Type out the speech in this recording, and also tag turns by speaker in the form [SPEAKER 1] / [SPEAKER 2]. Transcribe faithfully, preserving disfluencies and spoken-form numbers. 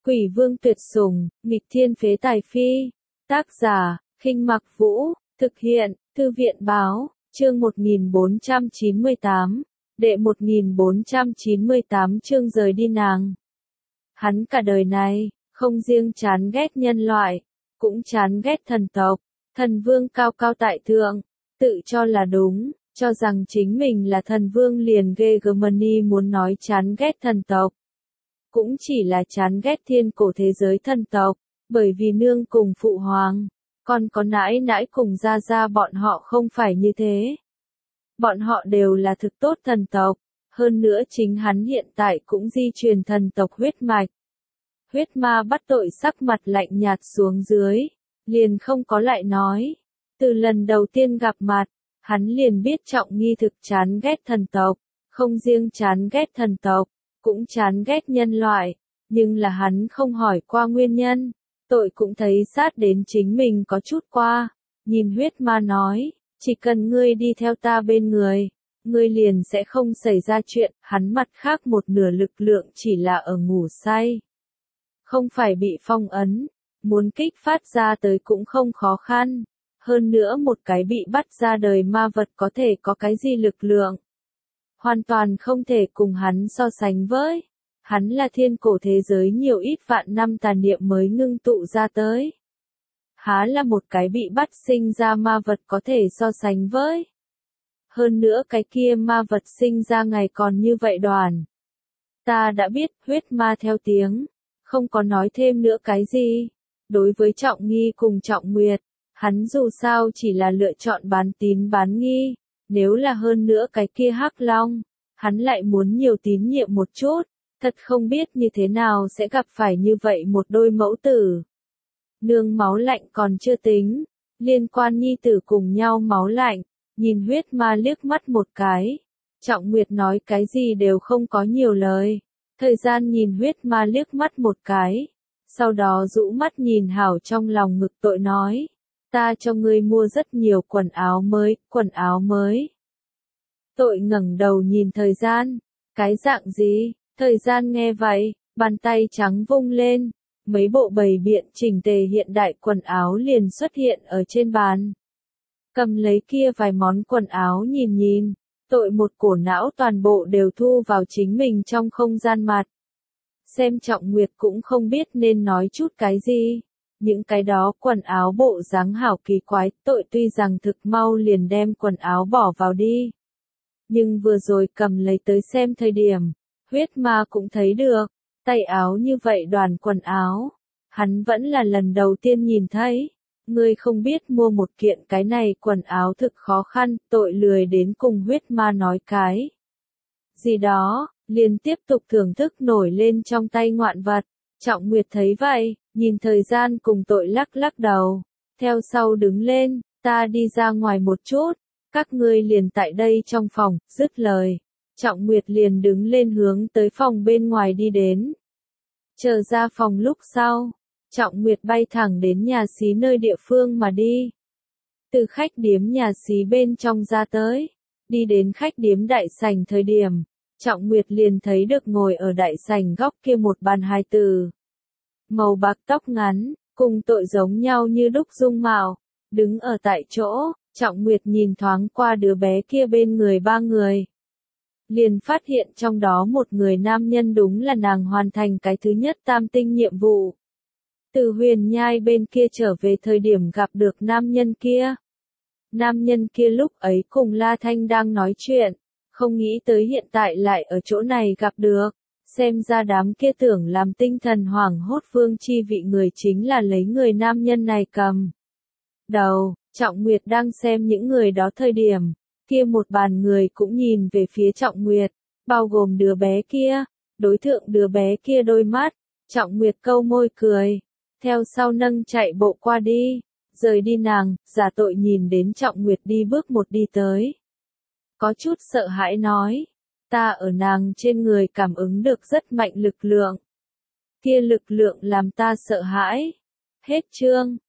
[SPEAKER 1] Quỷ vương tuyệt sủng, nghịch thiên phế tài phi. Tác giả, Khinh Mặc Vũ, thực hiện, Thư viện báo, chương một nghìn bốn trăm chín mươi tám, đệ một nghìn bốn trăm chín mươi tám chương rời đi nàng. Hắn cả đời này, không riêng chán ghét nhân loại, cũng chán ghét thần tộc, thần vương cao cao tại thượng, tự cho là đúng, cho rằng chính mình là thần vương liền ghê gớmani muốn nói chán ghét thần tộc. Cũng chỉ là chán ghét thiên cổ thế giới thần tộc, bởi vì nương cùng phụ hoàng, còn có nãi nãi cùng gia gia bọn họ không phải như thế. Bọn họ đều là thực tốt thần tộc, hơn nữa chính hắn hiện tại cũng di truyền thần tộc huyết mạch. Huyết ma bắt tội sắc mặt lạnh nhạt xuống dưới, liền không có lại nói. Từ lần đầu tiên gặp mặt, hắn liền biết Trọng Nghi thực chán ghét thần tộc, không riêng chán ghét thần tộc, cũng chán ghét nhân loại, nhưng là hắn không hỏi qua nguyên nhân, tội cũng thấy sát đến chính mình có chút qua, nhìn huyết ma nói, chỉ cần ngươi đi theo ta bên người, ngươi liền sẽ không xảy ra chuyện, hắn mặt khác một nửa lực lượng chỉ là ở ngủ say. Không phải bị phong ấn, muốn kích phát ra tới cũng không khó khăn, hơn nữa một cái bị bắt ra đời ma vật có thể có cái gì lực lượng. Hoàn toàn không thể cùng hắn so sánh với. Hắn là thiên cổ thế giới nhiều ít vạn năm tàn niệm mới ngưng tụ ra tới. Há là một cái bị bắt sinh ra ma vật có thể so sánh với. Hơn nữa cái kia ma vật sinh ra ngày còn như vậy đoàn. Ta đã biết, huyết ma theo tiếng, không có nói thêm nữa cái gì. Đối với Trọng Nghi cùng Trọng Nguyệt, hắn dù sao chỉ là lựa chọn bán tín bán nghi. Nếu là hơn nữa cái kia hắc long, hắn lại muốn nhiều tín nhiệm một chút, thật không biết như thế nào sẽ gặp phải như vậy một đôi mẫu tử. Nương máu lạnh còn chưa tính, liên quan nhi tử cùng nhau máu lạnh, nhìn huyết ma liếc mắt một cái. Trọng Nguyệt nói cái gì đều không có nhiều lời, thời gian nhìn huyết ma liếc mắt một cái, sau đó rũ mắt nhìn hảo trong lòng ngực tội nói. Ta cho ngươi mua rất nhiều quần áo mới, quần áo mới. Tội ngẩng đầu nhìn thời gian, cái dạng gì, thời gian nghe vậy, bàn tay trắng vung lên, mấy bộ bày biện chỉnh tề hiện đại quần áo liền xuất hiện ở trên bàn. Cầm lấy kia vài món quần áo nhìn nhìn, tội một cổ não toàn bộ đều thu vào chính mình trong không gian mặt. Xem Trọng Nguyệt cũng không biết nên nói chút cái gì. Những cái đó quần áo bộ dáng hảo kỳ quái, tội tuy rằng thực mau liền đem quần áo bỏ vào đi. Nhưng vừa rồi cầm lấy tới xem thời điểm, huyết ma cũng thấy được, tay áo như vậy đoàn quần áo. Hắn vẫn là lần đầu tiên nhìn thấy, ngươi không biết mua một kiện cái này quần áo thực khó khăn, tội lười đến cùng huyết ma nói cái. Gì đó, liền tiếp tục thưởng thức nổi lên trong tay ngoạn vật. Trọng Nguyệt thấy vậy, nhìn thời gian cùng tội lắc lắc đầu, theo sau đứng lên, ta đi ra ngoài một chút, các ngươi liền tại đây trong phòng, dứt lời. Trọng Nguyệt liền đứng lên hướng tới phòng bên ngoài đi đến. Chờ ra phòng lúc sau, Trọng Nguyệt bay thẳng đến nhà xí nơi địa phương mà đi. Từ khách điếm nhà xí bên trong ra tới, đi đến khách điếm đại sảnh thời điểm. Trọng Nguyệt liền thấy được ngồi ở đại sảnh góc kia một bàn hài tử. Màu bạc tóc ngắn, cùng tội giống nhau như đúc dung mạo, đứng ở tại chỗ, Trọng Nguyệt nhìn thoáng qua đứa bé kia bên người ba người. Liền phát hiện trong đó một người nam nhân đúng là nàng hoàn thành cái thứ nhất tam tinh nhiệm vụ. Từ huyền nhai bên kia trở về thời điểm gặp được nam nhân kia. Nam nhân kia lúc ấy cùng La Thanh đang nói chuyện. Không nghĩ tới hiện tại lại ở chỗ này gặp được, xem ra đám kia tưởng làm tinh thần hoảng hốt vương chi vị người chính là lấy người nam nhân này cầm. Đầu, Trọng Nguyệt đang xem những người đó thời điểm, kia một bàn người cũng nhìn về phía Trọng Nguyệt, bao gồm đứa bé kia, đối tượng đứa bé kia đôi mắt, Trọng Nguyệt câu môi cười, theo sau nâng chạy bộ qua đi, rời đi nàng, giả tội nhìn đến Trọng Nguyệt đi bước một đi tới. Có chút sợ hãi nói, ta ở nàng trên người cảm ứng được rất mạnh lực lượng. Kia lực lượng làm ta sợ hãi. Hết chương.